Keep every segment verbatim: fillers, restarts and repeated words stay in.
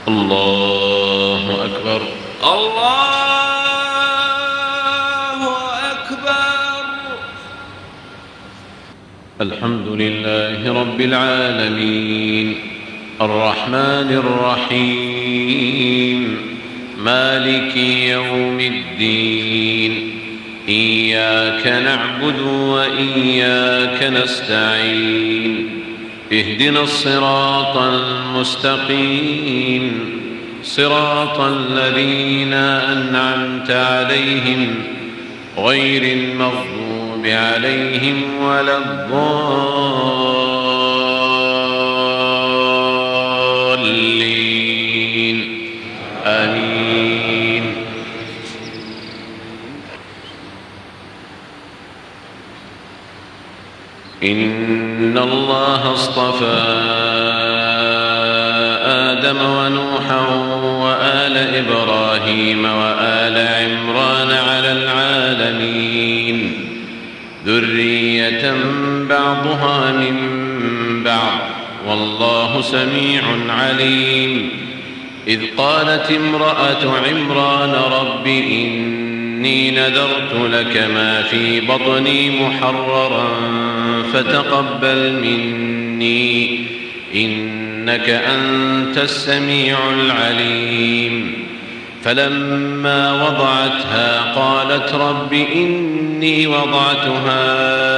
الله أكبر. الله أكبر. الحمد لله رب العالمين الرحمن الرحيم مالك يوم الدين إياك نعبد وإياك نستعين اهدنا الصراط المستقيم صراط الذين أنعمت عليهم غير المغضوب عليهم ولا الضالين آمين. إن الله اصطفى آدم ونوحا وآل إبراهيم وآل عمران على العالمين ذرية بعضها من بعض والله سميع عليم. إذ قالت امرأة عمران رب إني نذرت لك ما في بطني محررا فتقبل مني إنك أنت السميع العليم. فلما وضعتها قالت رب إني وضعتها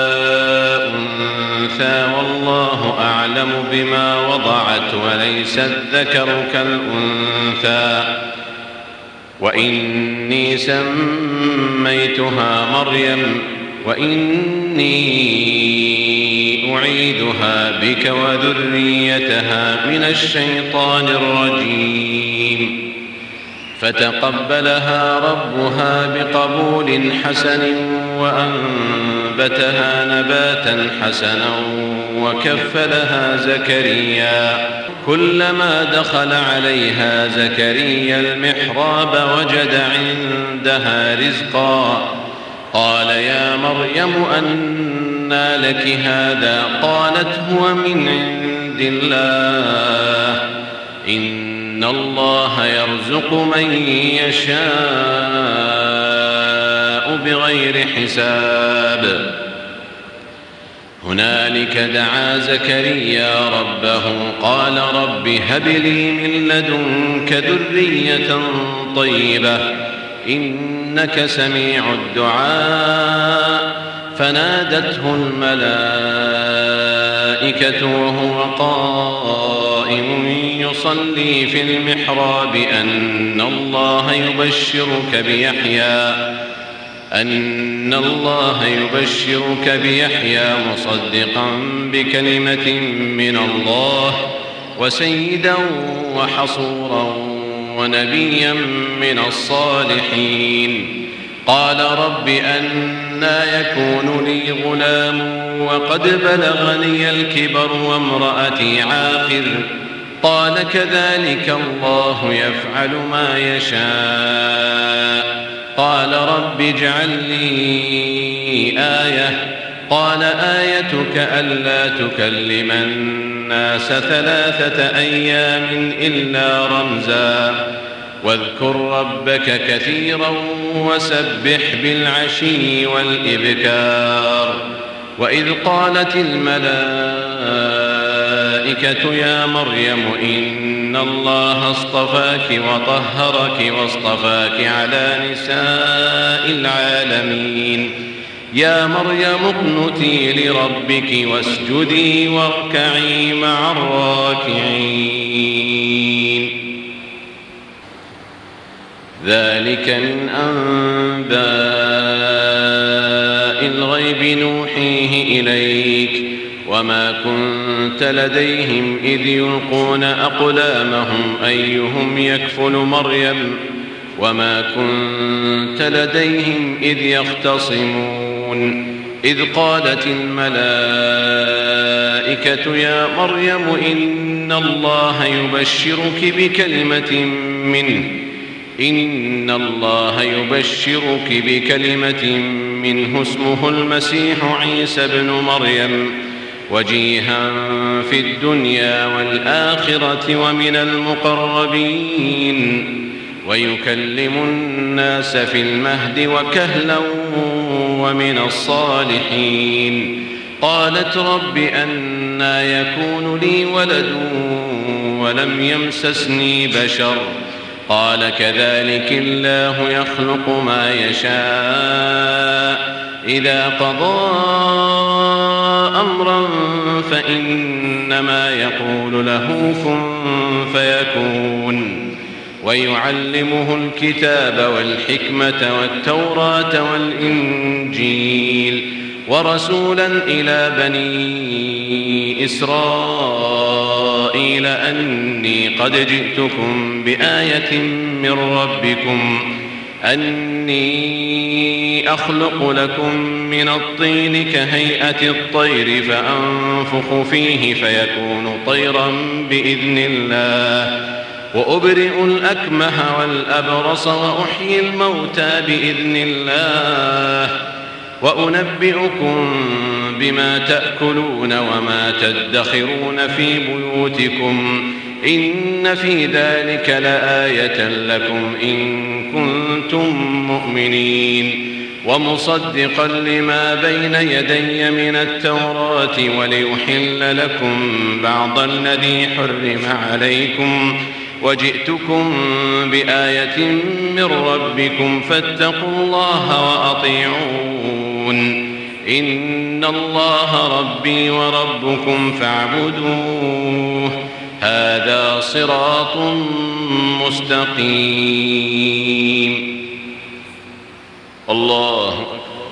أنثى والله أعلم بما وضعت وليس الذكر كالأنثى وإني سميتها مريم وإني أعيدها بك وذريتها من الشيطان الرجيم. فتقبلها ربها بقبول حسن وأنبتها نباتا حسنا وكفلها زكريا. كلما دخل عليها زكريا المحراب وجد عندها رزقا قال يا مريم أنى لك هذا قالت هو من عند الله إن الله يرزق من يشاء بغير حساب. هنالك دعا زكريا ربه قال رب هب لي من لدنك ذرية طيبة إنك سميع الدعاء. فنادته الملائكة وهو قائم يصلي في المحراب أن الله يبشرك بيحيى أن الله يبشرك بيحيى مصدقا بكلمة من الله وسيدا وحصورا ونبيا من الصالحين. قال رب أنى يكون لي غلام وقد بلغني الكبر وامرأتي عاقر قال كذلك الله يفعل ما يشاء. قال رب اجعل لي آية قال آيتك ألا تكلم الناس ثلاثة أيام إلا رمزا واذكر ربك كثيرا وسبح بالعشي والإبكار. وإذ قالت الملائكة يا مريم إن الله اصطفاك وطهرك واصطفاك على نساء العالمين يا مريم اقنتي لربك واسجدي واركعي مع الراكعين. ذلك من أنباء الغيب نوحيه إليك وما كنت لديهم إذ يلقون أقلامهم أيهم يكفل مريم وما كنت لديهم إذ يختصمون. إذ قالت الملائكة يا مريم إن الله يبشرك بكلمة منه إن الله يبشرك بكلمة منه اسمه المسيح عيسى ابن مريم وجيها في الدنيا والآخرة ومن المقربين ويكلم الناس في المهد وكهلا ومن الصالحين. قالت رب أنى يكون لي ولد ولم يمسسني بشر قال كذلك الله يخلق ما يشاء إذا قضى أمرا فإنما يقول له كن فيكون. ويعلمه الكتاب والحكمة والتوراة والإنجيل ورسولا إلى بني إسرائيل أني قد جئتكم بآية من ربكم أني أخلق لكم من الطين كهيئة الطير فأنفخ فيه فيكون طيرا بإذن الله وأبرئ الأكمه والأبرص وأحيي الموتى بإذن الله وأنبئكم بما تأكلون وما تدخرون في بيوتكم إن في ذلك لآية لكم إن كنتم مؤمنين. ومصدقا لما بين يدي من التوراة وليحل لكم بعض الذي حرم عليكم وجئتكم بآية من ربكم فاتقوا الله وأطيعون إن الله ربي وربكم فاعبدوه هذا صراط مستقيم. الله